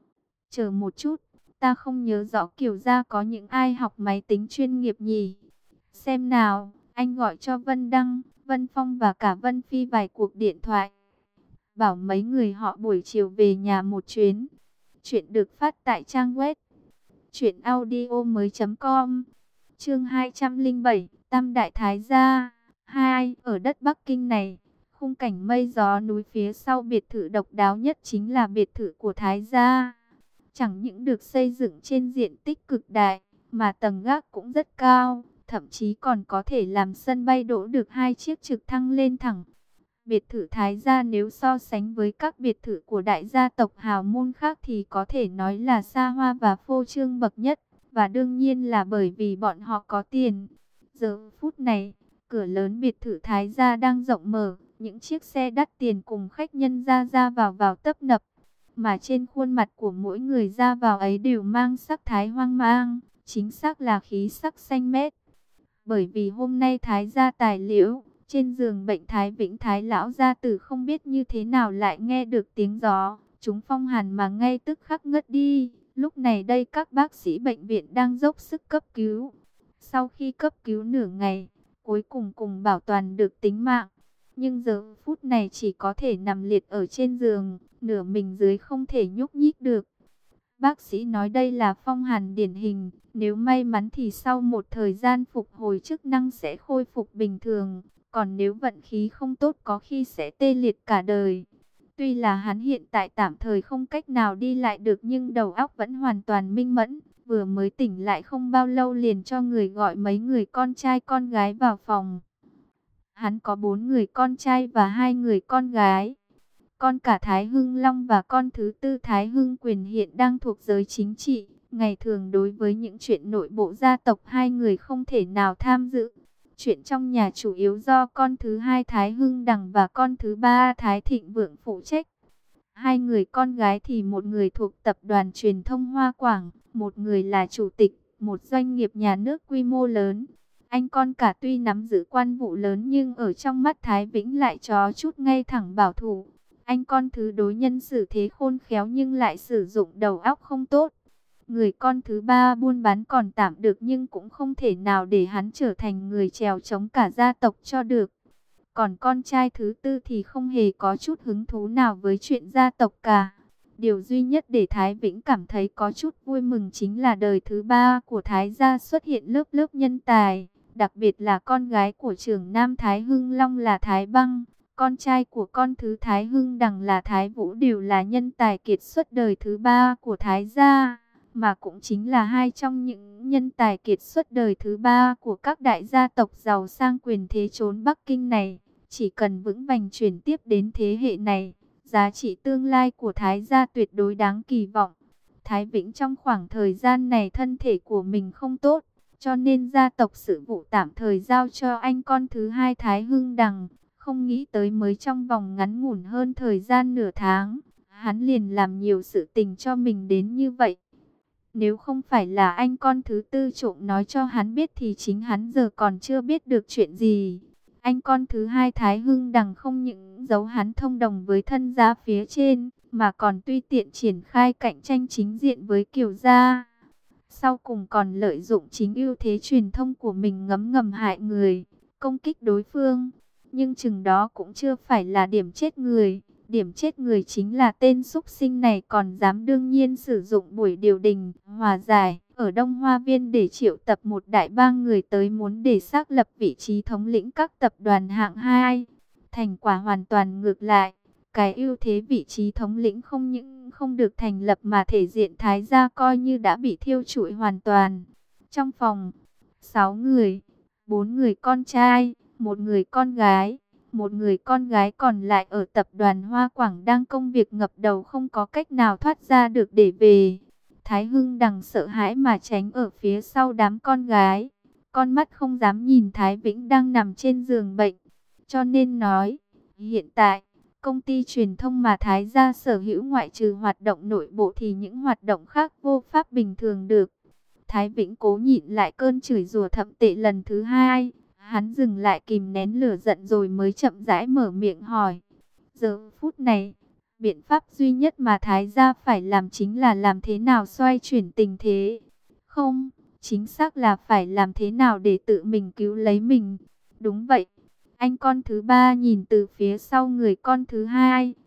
S1: Chờ một chút, ta không nhớ rõ Kiều gia có những ai học máy tính chuyên nghiệp nhỉ. Xem nào, anh gọi cho Vân Đăng, Vân Phong và cả Vân Phi vài cuộc điện thoại. bảo mấy người họ buổi chiều về nhà một chuyến. Chuyện được phát tại trang web truyệnaudiomoi.com. Chương 207, Tam Đại Thái Gia 2. Ở đất Bắc Kinh này, khung cảnh mây gió núi phía sau biệt thự độc đáo nhất chính là biệt thự của Thái gia. Chẳng những được xây dựng trên diện tích cực đại, mà tầng gác cũng rất cao, thậm chí còn có thể làm sân bay đỗ được 2 chiếc trực thăng lên thẳng. Biệt thự Thái gia nếu so sánh với các biệt thự của đại gia tộc hào môn khác thì có thể nói là xa hoa và phô trương bậc nhất, và đương nhiên là bởi vì bọn họ có tiền. Giờ phút này, cửa lớn biệt thự Thái gia đang rộng mở, những chiếc xe đắt tiền cùng khách nhân ra ra vào tấp nập, mà trên khuôn mặt của mỗi người ra vào ấy đều mang sắc thái hoang mang, chính xác là khí sắc xanh mét. Bởi vì hôm nay Thái gia tài liễu, trên giường bệnh Thái Vĩnh Thái lão gia tử không biết như thế nào lại nghe được tiếng gió, chúng phong hàn mà ngay tức khắc ngất đi. Lúc này đây các bác sĩ bệnh viện đang dốc sức cấp cứu. Sau khi cấp cứu nửa ngày, cuối cùng cùng bảo toàn được tính mạng. Nhưng giờ phút này chỉ có thể nằm liệt ở trên giường, nửa mình dưới không thể nhúc nhích được. Bác sĩ nói đây là phong hàn điển hình, nếu may mắn thì sau một thời gian phục hồi chức năng sẽ khôi phục bình thường, còn nếu vận khí không tốt có khi sẽ tê liệt cả đời. Tuy là hắn hiện tại tạm thời không cách nào đi lại được nhưng đầu óc vẫn hoàn toàn minh mẫn, vừa mới tỉnh lại không bao lâu liền cho người gọi mấy người con trai con gái vào phòng. Hắn có 4 người con trai và 2 người con gái. Con cả Thái Hưng Long và con thứ tư Thái Hưng Quyền hiện đang thuộc giới chính trị. Ngày thường đối với những chuyện nội bộ gia tộc hai người không thể nào tham dự. Chuyện trong nhà chủ yếu do con thứ hai Thái Hưng Đằng và con thứ ba Thái Thịnh Vượng phụ trách. 2 người con gái thì một người thuộc tập đoàn truyền thông Hoa Quảng, một người là chủ tịch một doanh nghiệp nhà nước quy mô lớn. Anh con cả tuy nắm giữ quan vụ lớn nhưng ở trong mắt Thái Vĩnh lại có chút ngay thẳng bảo thủ. Anh con thứ đối nhân xử thế khôn khéo nhưng lại sử dụng đầu óc không tốt. Người con thứ ba buôn bán còn tạm được nhưng cũng không thể nào để hắn trở thành người chèo chống cả gia tộc cho được. Còn con trai thứ tư thì không hề có chút hứng thú nào với chuyện gia tộc cả. Điều duy nhất để Thái Vĩnh cảm thấy có chút vui mừng chính là đời thứ ba của Thái gia xuất hiện lớp lớp nhân tài. Đặc biệt là con gái của trưởng nam Thái Hưng Long là Thái Băng, con trai của con thứ Thái Hưng Đằng là Thái Vũ đều là nhân tài kiệt xuất đời thứ ba của Thái gia, mà cũng chính là hai trong những nhân tài kiệt xuất đời thứ ba của các đại gia tộc giàu sang quyền thế chốn Bắc Kinh này. Chỉ cần vững vàng chuyển tiếp đến thế hệ này, giá trị tương lai của Thái gia tuyệt đối đáng kỳ vọng. Thái Vĩnh trong khoảng thời gian này thân thể của mình không tốt, cho nên gia tộc sự vụ tạm thời giao cho anh con thứ hai Thái Hưng Đằng. Không nghĩ tới mới trong vòng ngắn ngủn hơn thời gian nửa tháng, hắn liền làm nhiều sự tình cho mình đến như vậy. Nếu không phải là anh con thứ tư trộm nói cho hắn biết thì chính hắn giờ còn chưa biết được chuyện gì. Anh con thứ hai Thái Hưng Đằng không những giấu hắn thông đồng với thân gia phía trên, mà còn tùy tiện triển khai cạnh tranh chính diện với Kiều gia. Sau cùng còn lợi dụng chính ưu thế truyền thông của mình ngấm ngầm hại người, công kích đối phương. Nhưng chừng đó cũng chưa phải là điểm chết người. Điểm chết người chính là tên súc sinh này còn dám đương nhiên sử dụng buổi điều đình, hòa giải ở Đông Hoa Viên để triệu tập một đại bang người tới muốn để xác lập vị trí thống lĩnh các tập đoàn hạng 2. Thành quả hoàn toàn ngược lại. Cái ưu thế vị trí thống lĩnh không những không được thành lập mà thể diện Thái gia coi như đã bị thiêu trụi hoàn toàn. Trong phòng, 6 người, 4 người con trai, một người con gái. Một người con gái còn lại ở tập đoàn Hoa Quảng đang công việc ngập đầu không có cách nào thoát ra được để về. Thái Hưng Đằng sợ hãi mà tránh ở phía sau đám con gái. Con mắt không dám nhìn Thái Vĩnh đang nằm trên giường bệnh. Cho nên nói, hiện tại, công ty truyền thông mà Thái gia sở hữu ngoại trừ hoạt động nội bộ thì những hoạt động khác vô pháp bình thường được. Thái Vĩnh cố nhịn lại cơn chửi rủa thậm tệ lần thứ hai. Hắn dừng lại kìm nén lửa giận rồi mới chậm rãi mở miệng hỏi. Giờ phút này, biện pháp duy nhất mà Thái gia phải làm chính là làm thế nào xoay chuyển tình thế. Không, chính xác là phải làm thế nào để tự mình cứu lấy mình. Đúng vậy, anh con thứ ba nhìn từ phía sau người con thứ hai,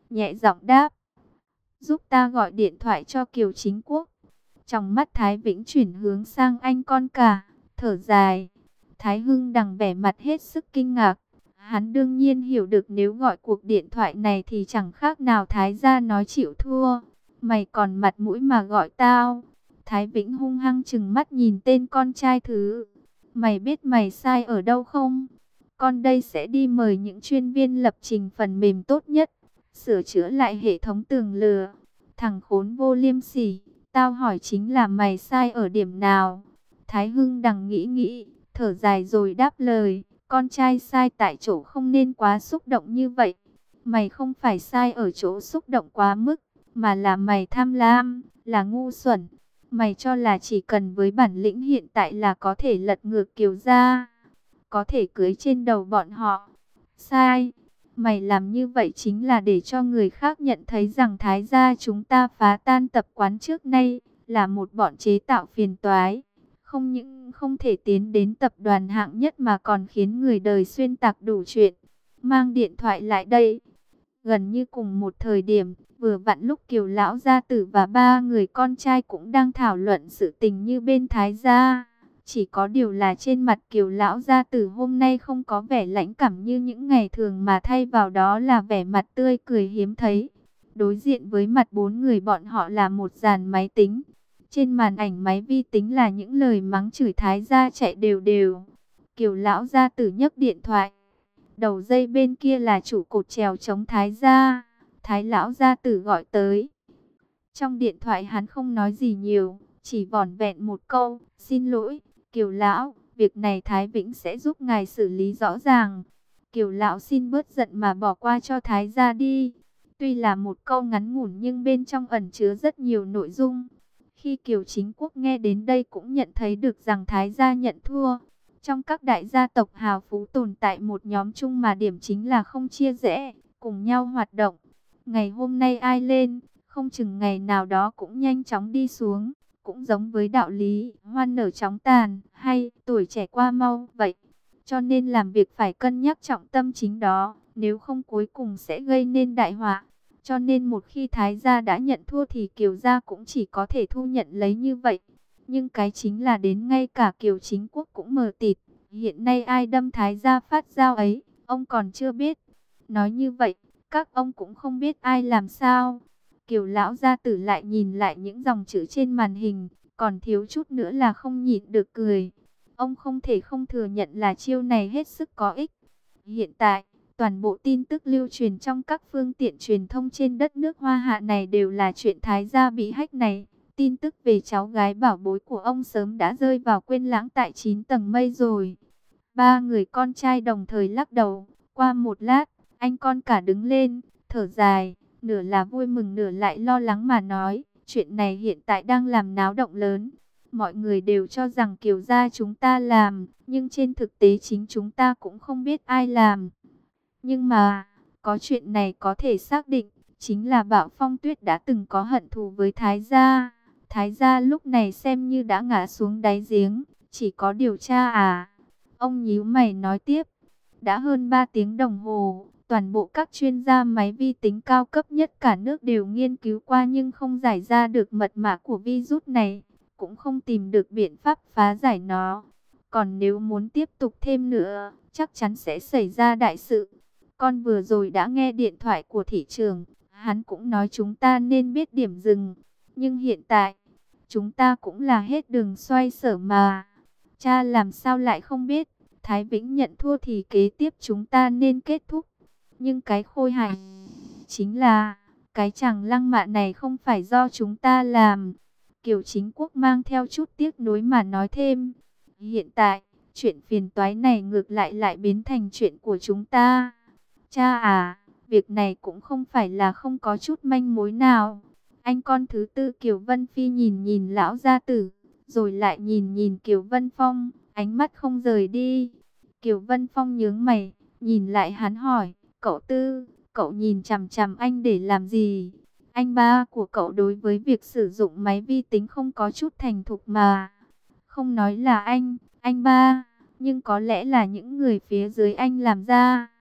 S1: nhẹ giọng đáp. Giúp ta gọi điện thoại cho Kiều Chính Quốc. Trong mắt Thái Vĩnh chuyển hướng sang anh con cả, thở dài. Thái Hưng Đằng vẻ mặt hết sức kinh ngạc. Hắn đương nhiên hiểu được nếu gọi cuộc điện thoại này thì chẳng khác nào Thái gia nói chịu thua. Mày còn mặt mũi mà gọi tao. Thái Vĩnh hung hăng trừng mắt nhìn tên con trai thứ. Mày biết mày sai ở đâu không? Con đây sẽ đi mời những chuyên viên lập trình phần mềm tốt nhất, sửa chữa lại hệ thống tường lửa. Thằng khốn vô liêm sỉ, tao hỏi chính là mày sai ở điểm nào? Thái Hưng Đằng nghĩ nghĩ, thở dài rồi đáp lời, con trai sai tại chỗ không nên quá xúc động như vậy. Mày không phải sai ở chỗ xúc động quá mức, mà là mày tham lam, là ngu xuẩn. Mày cho là chỉ cần với bản lĩnh hiện tại là có thể lật ngược Kiều gia, có thể cưới trên đầu bọn họ. Sai, mày làm như vậy chính là để cho người khác nhận thấy rằng Thái gia chúng ta phá tan tập quán trước nay, là một bọn chế tạo phiền toái. Không những không thể tiến đến tập đoàn hạng nhất mà còn khiến người đời xuyên tạc đủ chuyện. Mang điện thoại lại đây. Gần như cùng một thời điểm, vừa vặn lúc Kiều lão gia tử và ba người con trai cũng đang thảo luận sự tình như bên Thái gia. Chỉ có điều là trên mặt Kiều lão gia tử hôm nay không có vẻ lãnh cảm như những ngày thường, mà thay vào đó là vẻ mặt tươi cười hiếm thấy. Đối diện với mặt bốn người bọn họ là một dàn máy tính. Trên màn ảnh máy vi tính là những lời mắng chửi Thái gia chạy đều đều. Kiều lão gia tử nhấc điện thoại. Đầu dây bên kia là chủ cột chèo chống Thái gia. Thái lão gia tử gọi tới. Trong điện thoại hắn không nói gì nhiều, chỉ vỏn vẹn một câu, xin lỗi, Kiều lão, việc này Thái Vĩnh sẽ giúp ngài xử lý rõ ràng. Kiều lão xin bớt giận mà bỏ qua cho Thái gia đi. Tuy là một câu ngắn ngủn nhưng bên trong ẩn chứa rất nhiều nội dung. Khi Kiều Chính Quốc nghe đến đây cũng nhận thấy được rằng Thái gia nhận thua. Trong các đại gia tộc hào phú tồn tại một nhóm chung mà điểm chính là không chia rẽ, cùng nhau hoạt động. Ngày hôm nay ai lên, không chừng ngày nào đó cũng nhanh chóng đi xuống. Cũng giống với đạo lý, hoan nở chóng tàn, hay tuổi trẻ qua mau vậy. Cho nên làm việc phải cân nhắc trọng tâm chính đó, nếu không cuối cùng sẽ gây nên đại họa. Cho nên một khi Thái gia đã nhận thua thì Kiều gia cũng chỉ có thể thu nhận lấy như vậy. Nhưng cái chính là đến ngay cả Kiều Chính Quốc cũng mờ tịt. Hiện nay ai đâm Thái gia phát dao ấy, ông còn chưa biết. Nói như vậy, các ông cũng không biết ai làm sao. Kiều lão gia tử lại nhìn lại những dòng chữ trên màn hình, còn thiếu chút nữa là không nhịn được cười. Ông không thể không thừa nhận là chiêu này hết sức có ích. Hiện tại, toàn bộ tin tức lưu truyền trong các phương tiện truyền thông trên đất nước Hoa Hạ này đều là chuyện Thái gia bị hack này. Tin tức về cháu gái bảo bối của ông sớm đã rơi vào quên lãng tại 9 tầng mây rồi. Ba người con trai đồng thời lắc đầu. Qua một lát, anh con cả đứng lên, thở dài, nửa là vui mừng nửa lại lo lắng mà nói. Chuyện này hiện tại đang làm náo động lớn. Mọi người đều cho rằng Kiều gia chúng ta làm, nhưng trên thực tế chính chúng ta cũng không biết ai làm. Nhưng mà, có chuyện này có thể xác định, chính là Bảo Phong Tuyết đã từng có hận thù với Thái gia. Thái gia lúc này xem như đã ngã xuống đáy giếng, chỉ có điều tra à. Ông nhíu mày nói tiếp, đã hơn 3 tiếng đồng hồ, toàn bộ các chuyên gia máy vi tính cao cấp nhất cả nước đều nghiên cứu qua nhưng không giải ra được mật mã của virus này, cũng không tìm được biện pháp phá giải nó. Còn nếu muốn tiếp tục thêm nữa, chắc chắn sẽ xảy ra đại sự. Con vừa rồi đã nghe điện thoại của thị trường, hắn cũng nói chúng ta nên biết điểm dừng. Nhưng hiện tại, chúng ta cũng là hết đường xoay sở mà. Cha làm sao lại không biết, Thái Vĩnh nhận thua thì kế tiếp chúng ta nên kết thúc. Nhưng cái khôi hài chính là, cái chàng lăng mạ này không phải do chúng ta làm. Kiều Chính Quốc mang theo chút tiếc nuối mà nói thêm. Hiện tại, chuyện phiền toái này ngược lại biến thành chuyện của chúng ta. Cha à, việc này cũng không phải là không có chút manh mối nào. Anh con thứ tư Kiều Vân Phi nhìn nhìn lão gia tử, rồi lại nhìn nhìn Kiều Vân Phong, ánh mắt không rời đi. Kiều Vân Phong nhướng mày, nhìn lại hắn hỏi, cậu tư, cậu nhìn chằm chằm anh để làm gì? Anh ba của cậu đối với việc sử dụng máy vi tính không có chút thành thục mà. Không nói là anh ba, nhưng có lẽ là những người phía dưới anh làm ra.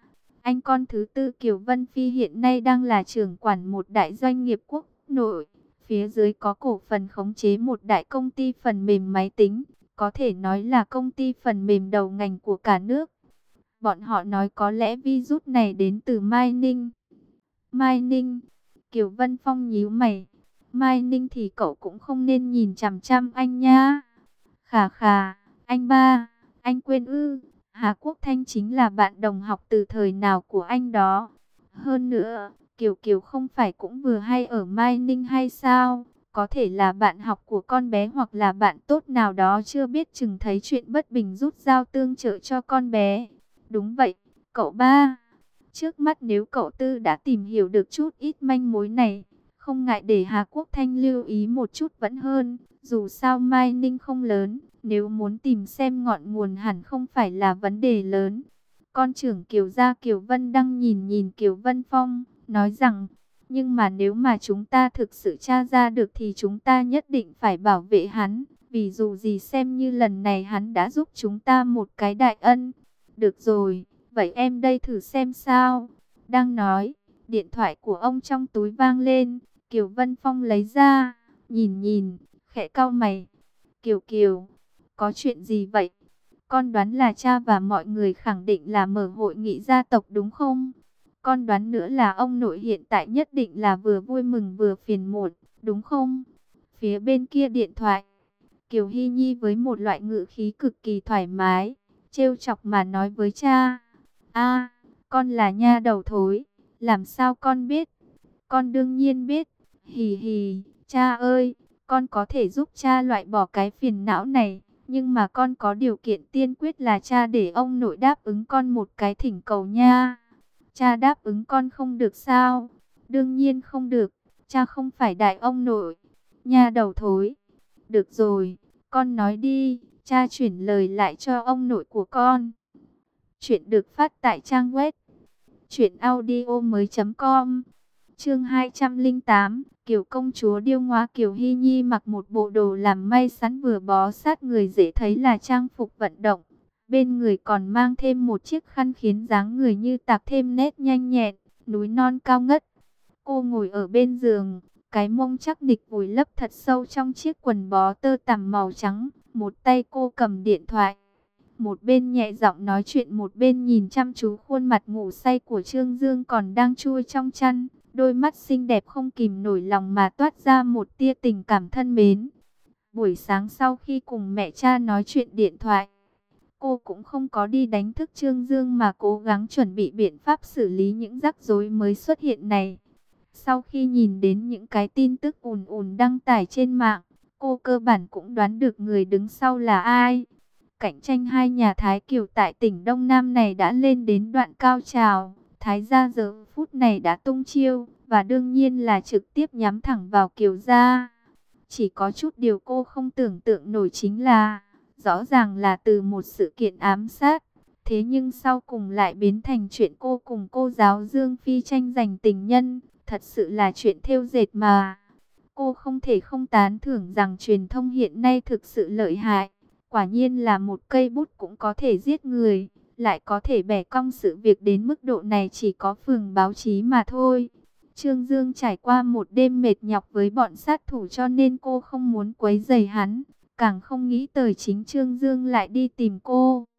S1: Anh con thứ tư Kiều Vân Phi hiện nay đang là trưởng quản một đại doanh nghiệp quốc nội. Phía dưới có cổ phần khống chế một đại công ty phần mềm máy tính, có thể nói là công ty phần mềm đầu ngành của cả nước. Bọn họ nói có lẽ virus này đến từ Mai Ninh. Mai Ninh, Kiều Vân Phong nhíu mày. Mai Ninh thì cậu cũng không nên nhìn chằm chằm anh nha. Khà khà, anh ba, anh quên ư? Hà Quốc Thanh chính là bạn đồng học từ thời nào của anh đó. Hơn nữa, Kiều Kiều không phải cũng vừa hay ở Mai Ninh hay sao? Có thể là bạn học của con bé hoặc là bạn tốt nào đó chưa biết chừng thấy chuyện bất bình rút dao tương trợ cho con bé. Đúng vậy, cậu ba. Trước mắt nếu cậu tư đã tìm hiểu được chút ít manh mối này, không ngại để Hà Quốc Thanh lưu ý một chút vẫn hơn. Dù sao Mai Ninh không lớn, nếu muốn tìm xem ngọn nguồn hẳn không phải là vấn đề lớn. Con trưởng Kiều gia Kiều Vân đang nhìn nhìn Kiều Vân Phong, nói rằng, nhưng mà nếu mà chúng ta thực sự tra ra được thì chúng ta nhất định phải bảo vệ hắn. Vì dù gì xem như lần này hắn đã giúp chúng ta một cái đại ân. Được rồi, vậy em đây thử xem sao. Đang nói, điện thoại của ông trong túi vang lên, Kiều Vân Phong lấy ra, nhìn nhìn, khẽ cau mày. Kiều Kiều, có chuyện gì vậy? Con đoán là cha và mọi người khẳng định là mở hội nghị gia tộc đúng không? Con đoán nữa là ông nội hiện tại nhất định là vừa vui mừng vừa phiền muộn, đúng không? Phía bên kia điện thoại, Kiều Hy Nhi với một loại ngữ khí cực kỳ thoải mái, trêu chọc mà nói với cha. A, con là nha đầu thối, làm sao con biết? Con đương nhiên biết, hì hì, cha ơi, con có thể giúp cha loại bỏ cái phiền não này. Nhưng mà con có điều kiện tiên quyết là cha để ông nội đáp ứng con một cái thỉnh cầu nha. Cha đáp ứng con không được sao? Đương nhiên không được, cha không phải đại ông nội. Nha đầu thối. Được rồi, con nói đi, cha chuyển lời lại cho ông nội của con. Chuyện được phát tại trang web truyệnaudiomoi.com. Chương 208, Kiều công chúa điêu ngoa. Kiều Hy Nhi mặc một bộ đồ làm may sẵn vừa bó sát người, dễ thấy là trang phục vận động. Bên người còn mang thêm một chiếc khăn khiến dáng người như tạc thêm nét nhanh nhẹn, núi non cao ngất. Cô ngồi ở bên giường, cái mông chắc nịch vùi lấp thật sâu trong chiếc quần bó tơ tằm màu trắng. Một tay cô cầm điện thoại, một bên nhẹ giọng nói chuyện, một bên nhìn chăm chú khuôn mặt ngủ say của Trương Dương còn đang chui trong chăn. Đôi mắt xinh đẹp không kìm nổi lòng mà toát ra một tia tình cảm thân mến. Buổi sáng sau khi cùng mẹ cha nói chuyện điện thoại, cô cũng không có đi đánh thức Trương Dương mà cố gắng chuẩn bị biện pháp xử lý những rắc rối mới xuất hiện này. Sau khi nhìn đến những cái tin tức ùn ùn đăng tải trên mạng, cô cơ bản cũng đoán được người đứng sau là ai. Cạnh tranh hai nhà Thái Kiều tại tỉnh Đông Nam này đã lên đến đoạn cao trào. Thái gia giờ phút này đã tung chiêu, và đương nhiên là trực tiếp nhắm thẳng vào Kiều gia. Chỉ có chút điều cô không tưởng tượng nổi chính là, rõ ràng là từ một sự kiện ám sát, thế nhưng sau cùng lại biến thành chuyện cô cùng cô giáo Dương Phi tranh giành tình nhân, thật sự là chuyện thêu dệt mà. Cô không thể không tán thưởng rằng truyền thông hiện nay thực sự lợi hại, quả nhiên là một cây bút cũng có thể giết người. Lại có thể bẻ cong sự việc đến mức độ này chỉ có phường báo chí mà thôi. Trương Dương trải qua một đêm mệt nhọc với bọn sát thủ cho nên cô không muốn quấy rầy hắn. Càng không nghĩ tới chính Trương Dương lại đi tìm cô.